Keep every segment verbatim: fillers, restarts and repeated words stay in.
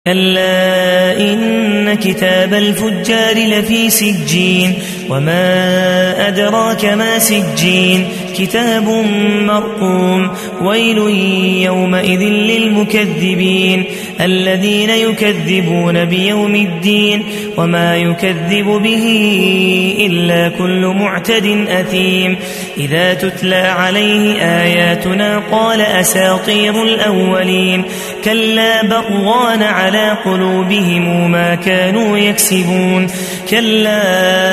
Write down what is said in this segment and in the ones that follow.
كلا إن كتاب الفجار لفي سجين وما أدراك ما سجين كتاب مرقوم ويل يومئذ للمكذبين الذين يكذبون بيوم الدين وما يكذب به إلا كل معتد أثيم إذا تتلى عليه آياتنا قال أساطير الأولين كلا بران على قلوبهم ما كانوا يكسبون كلا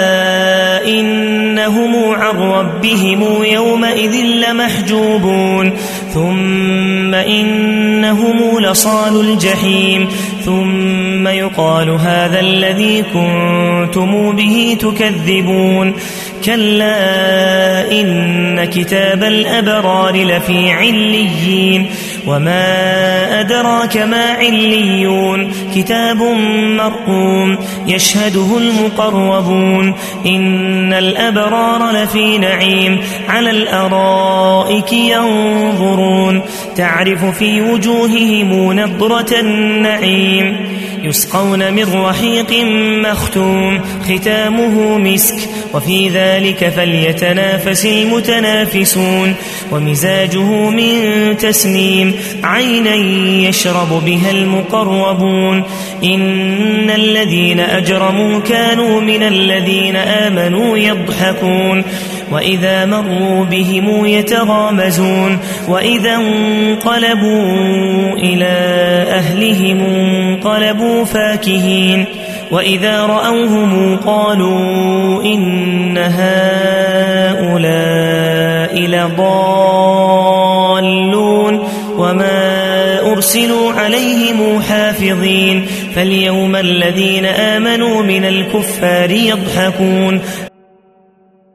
إنهم عن ربهم يومئذ لمحجوبون ثم إنهم لصال الجحيم ثم يقال هذا الذي كنتم به تكذبون كلا إن كتاب الأبرار لفي عليين وما أدراك ما عليون كتاب مرقوم يشهده المقربون إن الأبرار لفي نعيم على الأرائك ينظرون تعرف في وجوههم نضرة النعيم يسقون من رحيق مختوم ختامه مسك وفي ذلك فليتنافس المتنافسون ومزاجه من تسنيم عينا يشرب بها المقربون إن الذين أجرموا كانوا من الذين آمنوا يضحكون وإذا مروا بهم يتغامزون وإذا انقلبوا إلى أهلهم انقلبوا فاكهين وإذا رأوهم قالوا إن هؤلاء لضالون وما أرسلوا عليهم حافظين فاليوم الذين آمنوا من الكفار يضحكون